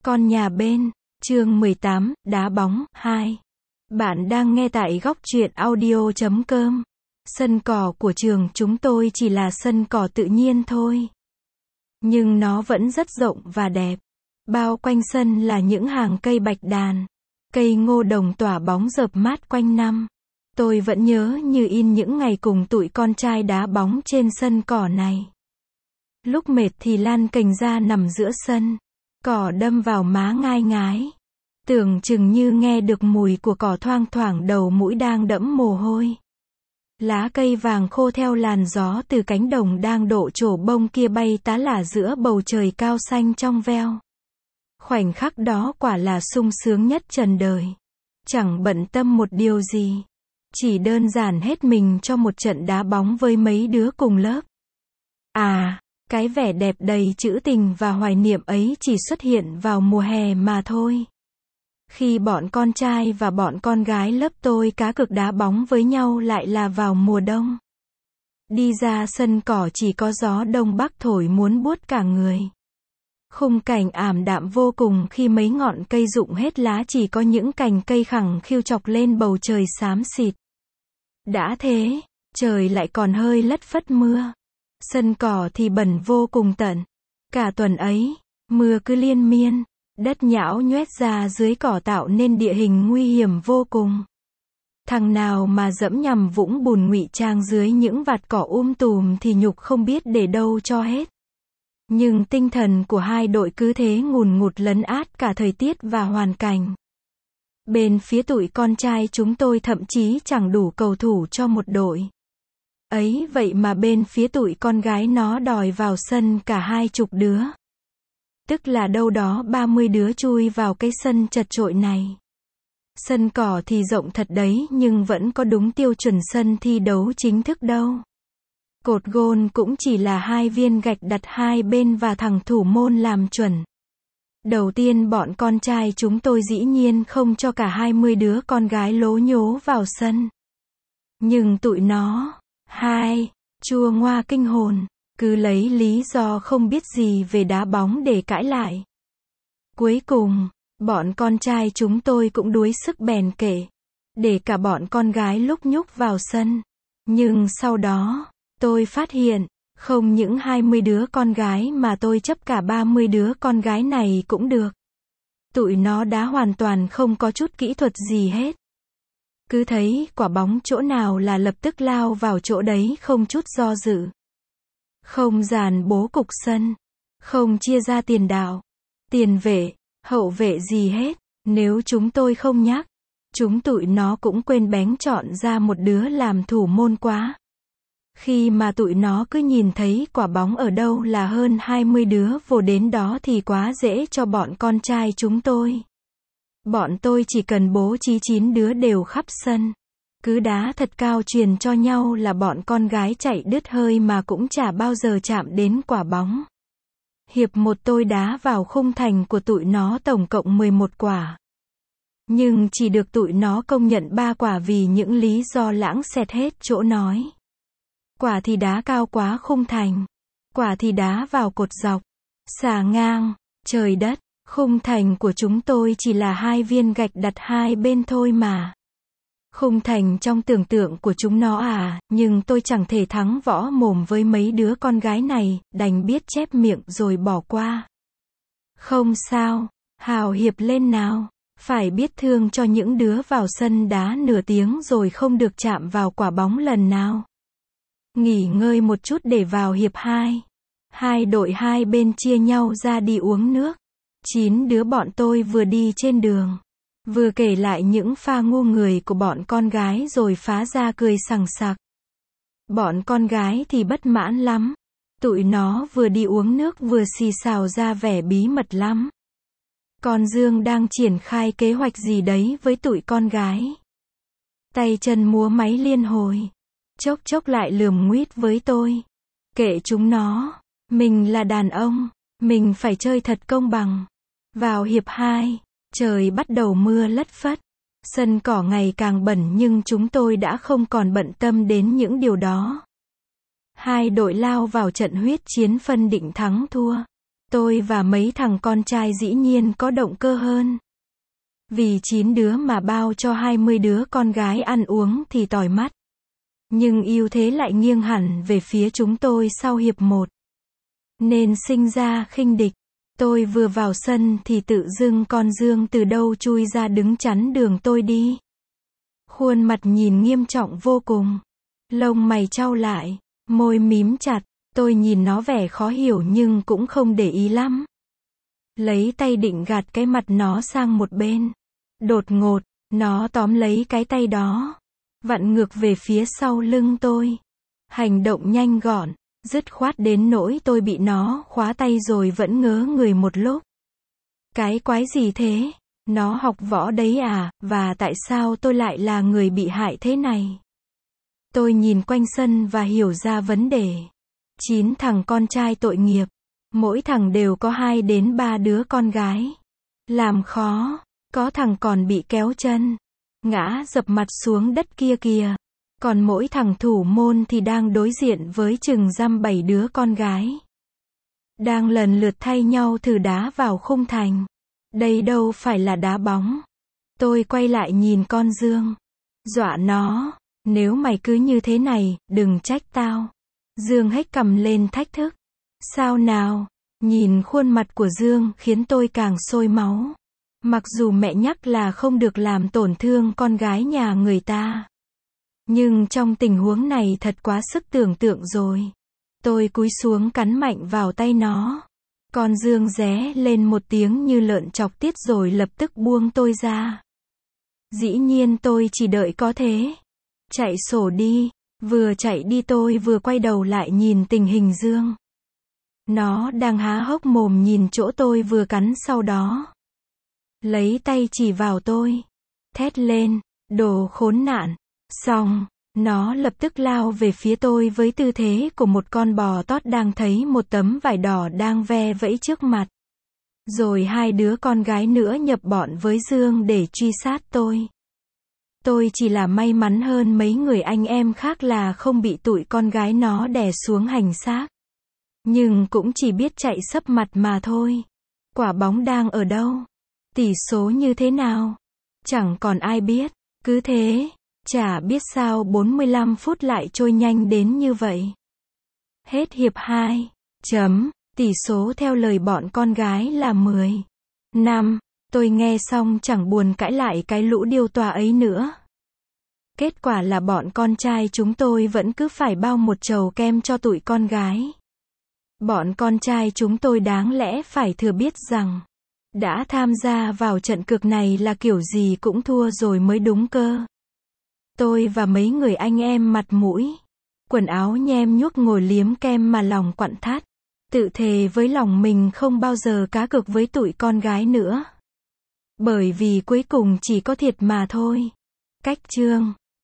Con nhà bên, chương 18, đá bóng, 2. Bạn đang nghe tại góc truyện audio.com. Sân cỏ của trường chúng tôi chỉ là sân cỏ tự nhiên thôi. Nhưng nó vẫn rất rộng và đẹp. Bao quanh sân là những hàng cây bạch đàn. Cây ngô đồng tỏa bóng rợp mát quanh năm. Tôi vẫn nhớ như in những ngày cùng tụi con trai đá bóng trên sân cỏ này. Lúc mệt thì lan cành ra nằm giữa sân. Cỏ đâm vào má ngai ngái. Tưởng chừng như nghe được mùi của cỏ thoang thoảng đầu mũi đang đẫm mồ hôi. Lá cây vàng khô theo làn gió từ cánh đồng đang độ trổ bông kia bay tá lả giữa bầu trời cao xanh trong veo. Khoảnh khắc đó quả là sung sướng nhất trần đời. Chẳng bận tâm một điều gì. Chỉ đơn giản hết mình cho một trận đá bóng với mấy đứa cùng lớp. À, cái vẻ đẹp đầy trữ tình và hoài niệm ấy chỉ xuất hiện vào mùa hè mà thôi. Khi bọn con trai và bọn con gái lớp tôi cá cược đá bóng với nhau lại là vào mùa đông. Đi ra sân cỏ chỉ có gió đông bắc thổi muốn buốt cả người. Khung cảnh ảm đạm vô cùng khi mấy ngọn cây rụng hết lá, chỉ có những cành cây khẳng khiu chọc lên bầu trời xám xịt. Đã thế, trời lại còn hơi lất phất mưa. Sân cỏ thì bẩn vô cùng tận. Cả tuần ấy, mưa cứ liên miên. Đất nhão nhoét ra dưới cỏ tạo nên địa hình nguy hiểm vô cùng. Thằng nào mà dẫm nhằm vũng bùn ngụy trang dưới những vạt cỏ tùm thì nhục không biết để đâu cho hết. Nhưng tinh thần của hai đội cứ thế ngùn ngụt lấn át cả thời tiết và hoàn cảnh. Bên phía tụi con trai chúng tôi thậm chí chẳng đủ cầu thủ cho một đội. Ấy vậy mà bên phía tụi con gái nó đòi vào sân cả 20 đứa. Tức là đâu đó 30 đứa chui vào cái sân chật chội này. Sân cỏ thì rộng thật đấy nhưng vẫn có đúng tiêu chuẩn sân thi đấu chính thức đâu. Cột gôn cũng chỉ là 2 viên gạch đặt hai bên và thằng thủ môn làm chuẩn. Đầu tiên bọn con trai chúng tôi dĩ nhiên không cho cả 20 đứa con gái lố nhố vào sân. Nhưng tụi nó, chua ngoa kinh hồn, cứ lấy lý do không biết gì về đá bóng để cãi lại. Cuối cùng, bọn con trai chúng tôi cũng đuối sức bèn kể, để cả bọn con gái lúc nhúc vào sân. Nhưng sau đó, tôi phát hiện, không những 20 đứa con gái mà tôi chấp cả 30 đứa con gái này cũng được. Tụi nó đá hoàn toàn không có chút kỹ thuật gì hết. Cứ thấy quả bóng chỗ nào là lập tức lao vào chỗ đấy không chút do dự. Không dàn bố cục sân, không chia ra tiền đạo, tiền vệ, hậu vệ gì hết. Nếu chúng tôi không nhắc, tụi nó cũng quên bén chọn ra một đứa làm thủ môn quá. Khi mà tụi nó cứ nhìn thấy quả bóng ở đâu là hơn 20 đứa vồ đến đó thì quá dễ cho bọn con trai chúng tôi. Bọn tôi chỉ cần bố trí 9 đứa đều khắp sân. Cứ đá thật cao truyền cho nhau là bọn con gái chạy đứt hơi mà cũng chả bao giờ chạm đến quả bóng. Hiệp 1 tôi đá vào khung thành của tụi nó tổng cộng 11 quả. Nhưng chỉ được tụi nó công nhận 3 quả vì những lý do lãng xẹt hết chỗ nói. Quả thì đá cao quá khung thành. Quả thì đá vào cột dọc. Xà ngang. Trời đất, khung thành của chúng tôi chỉ là 2 viên gạch đặt hai bên thôi mà. Khung thành trong tưởng tượng của chúng nó à, nhưng tôi chẳng thể thắng võ mồm với mấy đứa con gái này, đành biết chép miệng rồi bỏ qua. Không sao, hào hiệp lên nào. Phải biết thương cho những đứa vào sân đá nửa tiếng rồi không được chạm vào quả bóng lần nào. Nghỉ ngơi một chút để vào hiệp 2. Hai đội hai bên chia nhau ra đi uống nước. 9 đứa bọn tôi vừa đi trên đường, vừa kể lại những pha ngu người của bọn con gái rồi phá ra cười sằng sặc. Bọn con gái thì bất mãn lắm. Tụi nó vừa đi uống nước vừa xì xào ra vẻ bí mật lắm. Con Dương đang triển khai kế hoạch gì đấy với tụi con gái. Tay chân múa máy liên hồi. Chốc chốc lại lườm nguýt với tôi. Kệ chúng nó. Mình là đàn ông. Mình phải chơi thật công bằng. Vào hiệp 2, trời bắt đầu mưa lất phất. Sân cỏ ngày càng bẩn nhưng chúng tôi đã không còn bận tâm đến những điều đó. Hai đội lao vào trận huyết chiến phân định thắng thua. Tôi và mấy thằng con trai dĩ nhiên có động cơ hơn. Vì 9 đứa mà bao cho 20 đứa con gái ăn uống thì tỏi mắt. Nhưng ưu thế lại nghiêng hẳn về phía chúng tôi sau hiệp 1. Nên sinh ra khinh địch. Tôi vừa vào sân thì tự dưng con Dương từ đâu chui ra đứng chắn đường tôi đi. Khuôn mặt nhìn nghiêm trọng vô cùng. Lông mày chau lại, môi mím chặt. Tôi nhìn nó vẻ khó hiểu nhưng cũng không để ý lắm. Lấy tay định gạt cái mặt nó sang một bên. Đột ngột, nó tóm lấy cái tay đó, vặn ngược về phía sau lưng tôi. Hành động nhanh gọn, dứt khoát đến nỗi tôi bị nó khóa tay rồi vẫn ngớ người một lúc. Cái quái gì thế? Nó học võ đấy à, và tại sao tôi lại là người bị hại thế này? Tôi nhìn quanh sân và hiểu ra vấn đề. 9 thằng con trai tội nghiệp. Mỗi thằng đều có 2 đến 3 đứa con gái. Làm khó. Có thằng còn bị kéo chân. Ngã dập mặt xuống đất kia kìa. Còn mỗi thằng thủ môn thì đang đối diện với chừng dăm 7 đứa con gái. Đang lần lượt thay nhau thử đá vào khung thành. Đây đâu phải là đá bóng. Tôi quay lại nhìn con Dương. Dọa nó. Nếu mày cứ như thế này, đừng trách tao. Dương hếch cằm lên thách thức. Sao nào? Nhìn khuôn mặt của Dương khiến tôi càng sôi máu. Mặc dù mẹ nhắc là không được làm tổn thương con gái nhà người ta. Nhưng trong tình huống này thật quá sức tưởng tượng rồi. Tôi cúi xuống cắn mạnh vào tay nó. Con Dương ré lên một tiếng như lợn chọc tiết rồi lập tức buông tôi ra. Dĩ nhiên tôi chỉ đợi có thế. Chạy sổ đi. Vừa chạy đi tôi vừa quay đầu lại nhìn tình hình Dương. Nó đang há hốc mồm nhìn chỗ tôi vừa cắn sau đó. Lấy tay chỉ vào tôi. Thét lên, đồ khốn nạn. Xong, nó lập tức lao về phía tôi với tư thế của một con bò tót đang thấy một tấm vải đỏ đang ve vẫy trước mặt. Rồi 2 đứa con gái nữa nhập bọn với Dương để truy sát tôi. Tôi chỉ là may mắn hơn mấy người anh em khác là không bị tụi con gái nó đè xuống hành xác. Nhưng cũng chỉ biết chạy sấp mặt mà thôi. Quả bóng đang ở đâu? Tỷ số như thế nào? Chẳng còn ai biết. Cứ thế, chả biết sao 45 phút lại trôi nhanh đến như vậy. Hết hiệp 2. Tỷ số theo lời bọn con gái là 10-5. Tôi nghe xong chẳng buồn cãi lại cái lũ điêu toa ấy nữa. Kết quả là bọn con trai chúng tôi vẫn cứ phải bao một chầu kem cho tụi con gái. Bọn con trai chúng tôi đáng lẽ phải thừa biết rằng đã tham gia vào trận cược này là kiểu gì cũng thua rồi mới đúng cơ. Tôi và mấy người anh em mặt mũi, quần áo nhem nhuốc ngồi liếm kem mà lòng quặn thắt. Tự thề với lòng mình không bao giờ cá cược với tụi con gái nữa. Bởi vì cuối cùng chỉ có thiệt mà thôi. Cách chương